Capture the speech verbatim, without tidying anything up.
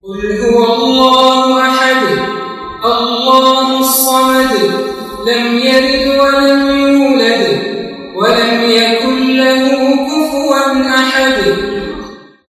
قل هو الله أحد الله الصمد لم يلد ولم